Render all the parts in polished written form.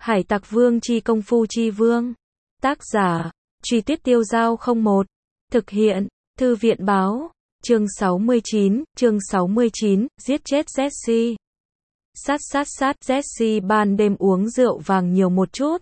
Hải Tặc Vương chi công phu chi vương. Tác giả, Truy Tuyết Tiêu Dao 01. Thực hiện, Thư viện báo. Chương 69, giết chết Jesse. Sát, Jesse ban đêm uống rượu vàng nhiều một chút.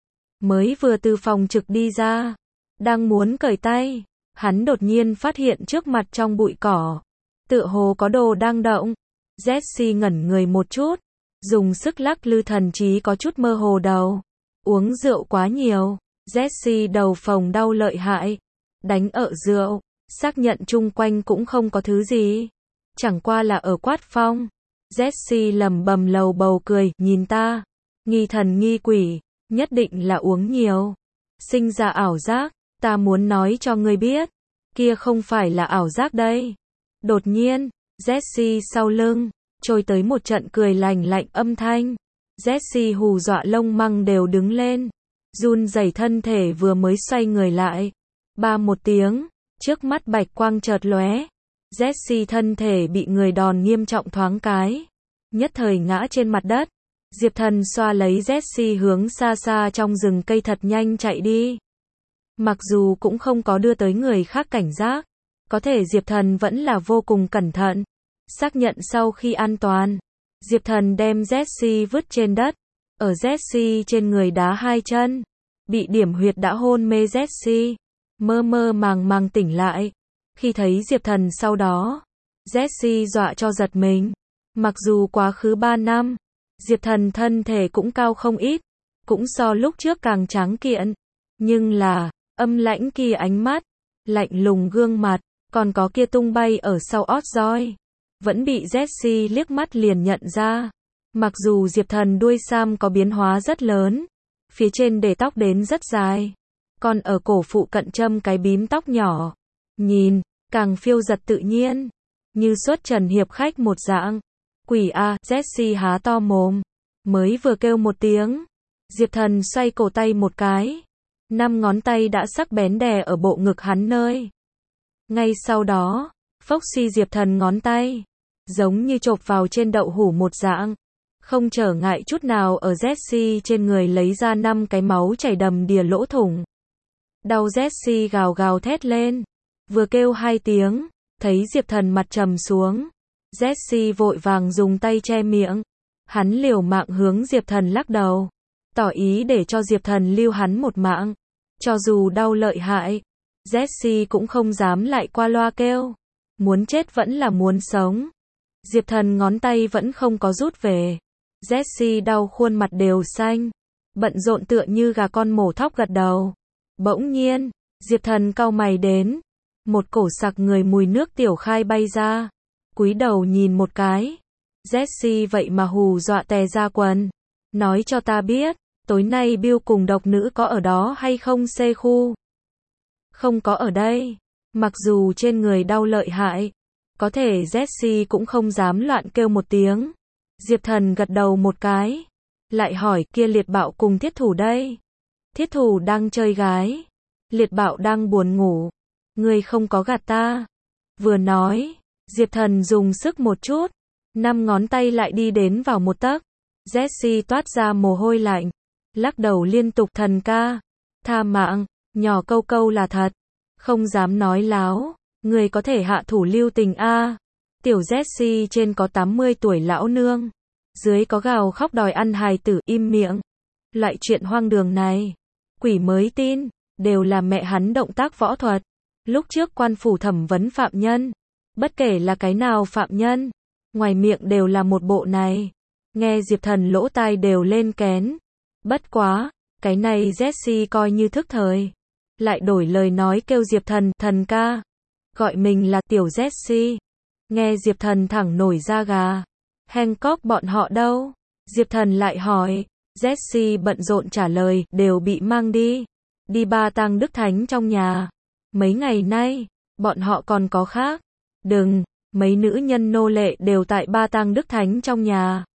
Mới vừa từ phòng trực đi ra, đang muốn cởi tay, hắn đột nhiên phát hiện trước mặt trong bụi cỏ, tựa hồ có đồ đang động. Jesse ngẩn người một chút, dùng sức lắc lư thần trí có chút mơ hồ đầu. Uống rượu quá nhiều, Jesse đầu phồng đau lợi hại, đánh ợ rượu, xác nhận chung quanh cũng không có thứ gì, chẳng qua là ở quát phong. Jesse lẩm bẩm lầu bầu cười, nhìn ta, nghi thần nghi quỷ, nhất định là uống nhiều, sinh ra ảo giác, ta muốn nói cho ngươi biết, kia không phải là ảo giác đây. Đột nhiên, Jesse sau lưng trôi tới một trận cười lành lạnh âm thanh. Jesse hù dọa lông măng đều đứng lên, run rẩy thân thể vừa mới xoay người lại, ba một tiếng, trước mắt bạch quang chợt lóe, Jesse thân thể bị người đòn nghiêm trọng thoáng cái, nhất thời ngã trên mặt đất. Diệp Thần xoa lấy Jesse hướng xa xa trong rừng cây thật nhanh chạy đi. Mặc dù cũng không có đưa tới người khác cảnh giác, có thể Diệp Thần vẫn là vô cùng cẩn thận. Xác nhận sau khi an toàn, Diệp Thần đem Jesse vứt trên đất, ở Jesse trên người đá hai chân, bị điểm huyệt đã hôn mê Jesse, mơ mơ màng màng tỉnh lại. Khi thấy Diệp Thần sau đó, Jesse dọa cho giật mình. Mặc dù quá khứ 3 năm, Diệp Thần thân thể cũng cao không ít, cũng so lúc trước càng tráng kiện, nhưng là, âm lãnh kia ánh mắt, lạnh lùng gương mặt, còn có kia tung bay ở sau ót roi, vẫn bị Jesse liếc mắt liền nhận ra. Mặc dù Diệp Thần đuôi sam có biến hóa rất lớn, phía trên để tóc đến rất dài, còn ở cổ phụ cận châm cái bím tóc nhỏ, nhìn, càng phiêu giật tự nhiên, như xuất trần hiệp khách một dạng. Quỷ a, Jesse há to mồm, mới vừa kêu một tiếng, Diệp Thần xoay cổ tay một cái, 5 ngón tay đã sắc bén đè ở bộ ngực hắn nơi. Ngay sau đó, phốc suy Diệp Thần ngón tay, giống như chộp vào trên đậu hũ một dạng, không trở ngại chút nào ở Jesse trên người lấy ra 5 cái máu chảy đầm đìa lỗ thủng. Đau Jesse gào gào thét lên, vừa kêu 2 tiếng, thấy Diệp Thần mặt trầm xuống, Jesse vội vàng dùng tay che miệng, hắn liều mạng hướng Diệp Thần lắc đầu, tỏ ý để cho Diệp Thần lưu hắn một mạng, cho dù đau lợi hại, Jesse cũng không dám lại qua loa kêu, muốn chết vẫn là muốn sống. Diệp Thần ngón tay vẫn không có rút về, Jesse đau khuôn mặt đều xanh, bận rộn tựa như gà con mổ thóc gật đầu. Bỗng nhiên, Diệp Thần cau mày đến, một cổ sặc người mùi nước tiểu khai bay ra, cúi đầu nhìn một cái, Jesse vậy mà hù dọa tè ra quần, nói cho ta biết, tối nay Bill cùng độc nữ có ở đó hay không? C khu. Không có ở đây. Mặc dù trên người đau lợi hại, có thể Jesse cũng không dám loạn kêu một tiếng. Diệp Thần gật đầu một cái, lại hỏi kia Liệt Bạo cùng Thiết Thủ đây. Thiết Thủ đang chơi gái, Liệt Bạo đang buồn ngủ, ngươi không có gạt ta. Vừa nói, Diệp Thần dùng sức một chút, 5 ngón tay lại đi đến vào một tấc. Jesse toát ra mồ hôi lạnh, lắc đầu liên tục, Thần ca, tha mạng, nhỏ câu câu là thật, không dám nói láo, người có thể hạ thủ lưu tình a. Tiểu Jesse trên có 80 tuổi lão nương, dưới có gào khóc đòi ăn hài tử, im miệng. Loại chuyện hoang đường này, quỷ mới tin, đều là mẹ hắn động tác võ thuật. Lúc trước quan phủ thẩm vấn phạm nhân, bất kể là cái nào phạm nhân, ngoài miệng đều là một bộ này. Nghe Diệp Thần lỗ tai đều lên kén. Bất quá, cái này Jesse coi như thức thời, lại đổi lời nói kêu Diệp Thần, thần ca, gọi mình là tiểu Jesse. Nghe Diệp Thần thẳng nổi da gà. Hancock bọn họ đâu? Diệp Thần lại hỏi. Jesse bận rộn trả lời, đều bị mang đi. Đi Ba Tang Đức Thánh trong nhà. Mấy ngày nay, bọn họ còn có khác. Đừng, mấy nữ nhân nô lệ đều tại Ba Tang Đức Thánh trong nhà.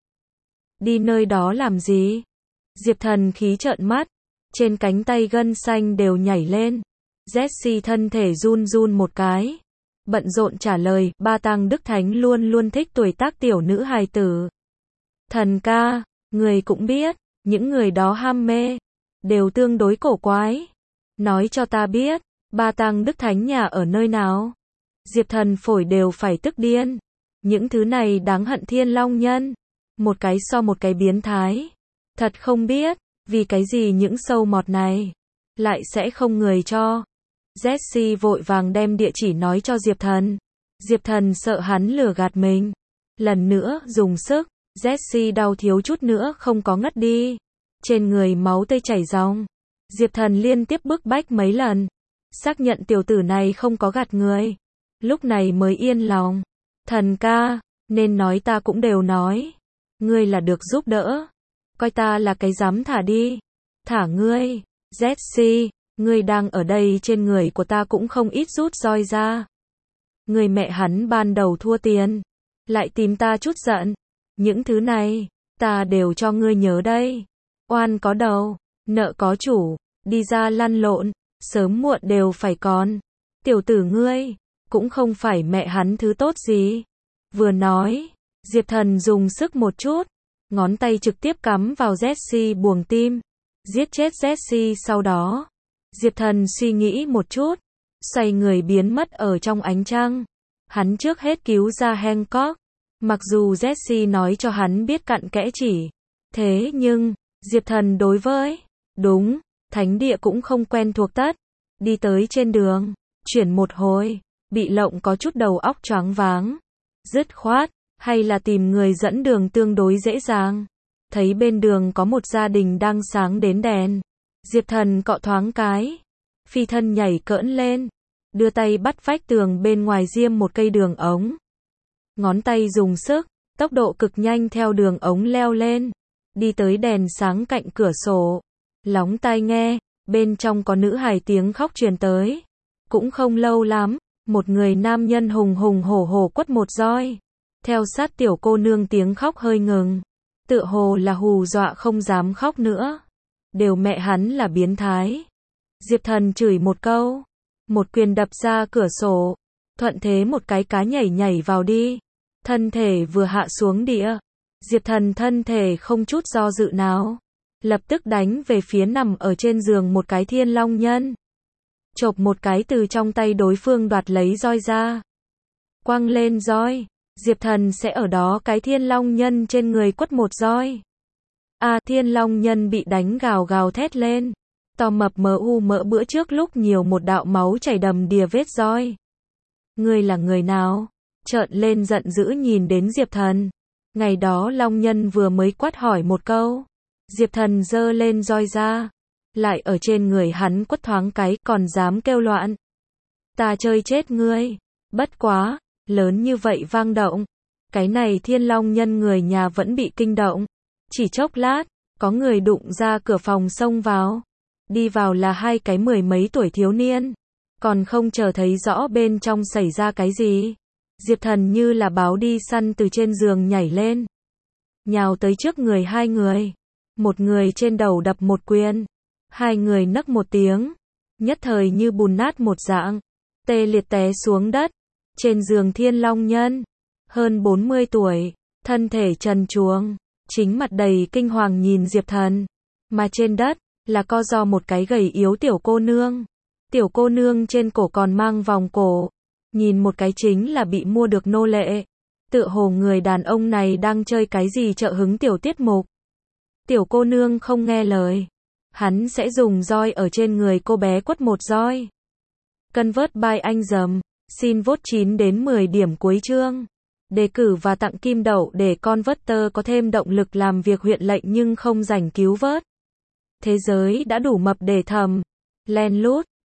Đi nơi đó làm gì? Diệp Thần khí trợn mắt, trên cánh tay gân xanh đều nhảy lên. Jesse thân thể run run một cái, bận rộn trả lời, Ba Tang Đức Thánh luôn luôn thích tuổi tác tiểu nữ hài tử. Thần ca, người cũng biết, những người đó ham mê, đều tương đối cổ quái. Nói cho ta biết, Ba Tăng Đức Thánh nhà ở nơi nào? Diệp Thần phổi đều phải tức điên. Những thứ này đáng hận Thiên Long Nhân. Một cái so một cái biến thái. Thật không biết, vì cái gì những sâu mọt này lại sẽ không người cho. Jessie vội vàng đem địa chỉ nói cho Diệp Thần. Diệp Thần sợ hắn lừa gạt mình. Lần nữa dùng sức, Jessie đau thiếu chút nữa không có ngất đi. Trên người máu tươi chảy ròng. Diệp Thần liên tiếp bức bách mấy lần. Xác nhận tiểu tử này không có gạt người. Lúc này mới yên lòng. Thần ca, nên nói ta cũng đều nói. Ngươi là được giúp đỡ. Coi ta là cái dám thả đi. Thả ngươi. Jessie, ngươi đang ở đây trên người của ta cũng không ít rút roi ra. Người mẹ hắn ban đầu thua tiền. Lại tìm ta chút giận. Những thứ này, ta đều cho ngươi nhớ đây. Oan có đầu, nợ có chủ. Đi ra lăn lộn, sớm muộn đều phải còn. Tiểu tử ngươi, cũng không phải mẹ hắn thứ tốt gì. Vừa nói, Diệp Thần dùng sức một chút. Ngón tay trực tiếp cắm vào Jessie buồng tim. Giết chết Jessie sau đó. Diệp Thần suy nghĩ một chút. Xoay người biến mất ở trong ánh trăng. Hắn trước hết cứu ra Hancock. Mặc dù Jessie nói cho hắn biết cặn kẽ chỉ. Thế nhưng, Diệp Thần đối với, đúng, thánh địa cũng không quen thuộc tất. Đi tới trên đường, chuyển một hồi, bị lộng có chút đầu óc choáng váng. Dứt khoát, hay là tìm người dẫn đường tương đối dễ dàng. Thấy bên đường có một gia đình đang sáng đến đèn. Diệp Thần cọ thoáng cái. Phi thân nhảy cỡn lên. Đưa tay bắt vách tường bên ngoài diêm một cây đường ống. Ngón tay dùng sức, tốc độ cực nhanh theo đường ống leo lên. Đi tới đèn sáng cạnh cửa sổ. Lóng tai nghe, bên trong có nữ hài tiếng khóc truyền tới. Cũng không lâu lắm, một người nam nhân hùng hùng hổ hổ quất một roi. Theo sát tiểu cô nương tiếng khóc hơi ngừng. Tựa hồ là hù dọa không dám khóc nữa. Đều mẹ hắn là biến thái. Diệp Thần chửi một câu. Một quyền đập ra cửa sổ. Thuận thế một cái cá nhảy nhảy vào đi. Thân thể vừa hạ xuống địa. Diệp Thần thân thể không chút do dự nào. Lập tức đánh về phía nằm ở trên giường một cái Thiên Long Nhân. Chộp một cái từ trong tay đối phương đoạt lấy roi ra. Quăng lên roi. Diệp Thần sẽ ở đó cái Thiên Long Nhân trên người quất một roi. Thiên Long Nhân bị đánh gào gào thét lên. To mập mỡ bữa trước lúc nhiều một đạo máu chảy đầm đìa vết roi. Ngươi là người nào? Trợn lên giận dữ nhìn đến Diệp Thần. Ngày đó Long Nhân vừa mới quát hỏi một câu. Diệp Thần giơ lên roi ra. Lại ở trên người hắn quất thoáng cái còn dám kêu loạn. Ta chơi chết ngươi. Bất quá, lớn như vậy vang động. Cái này Thiên Long Nhân người nhà vẫn bị kinh động. Chỉ chốc lát, có người đụng ra cửa phòng xông vào. Đi vào là hai cái mười mấy tuổi thiếu niên. Còn không chờ thấy rõ bên trong xảy ra cái gì. Diệp Thần như là báo đi săn từ trên giường nhảy lên. Nhào tới trước người hai người. Một người trên đầu đập một quyền. Hai người nấc một tiếng. Nhất thời như bùn nát một dạng. Tê liệt té xuống đất. Trên giường Thiên Long Nhân. Hơn 40 tuổi. Thân thể trần truồng. Chính mặt đầy kinh hoàng nhìn Diệp Thần. Mà trên đất, là co ro một cái gầy yếu tiểu cô nương. Tiểu cô nương trên cổ còn mang vòng cổ. Nhìn một cái chính là bị mua được nô lệ. Tựa hồ người đàn ông này đang chơi cái gì trợ hứng tiểu tiết mục. Tiểu cô nương không nghe lời. Hắn sẽ dùng roi ở trên người cô bé quất một roi. Convert by anh dầm. Xin vote 9 đến 10 điểm cuối chương. Đề cử và tặng kim đậu để Converter có thêm động lực làm việc huyện lệnh nhưng không rảnh cứu vớt. Thế giới đã đủ mập để thầm. Len lút.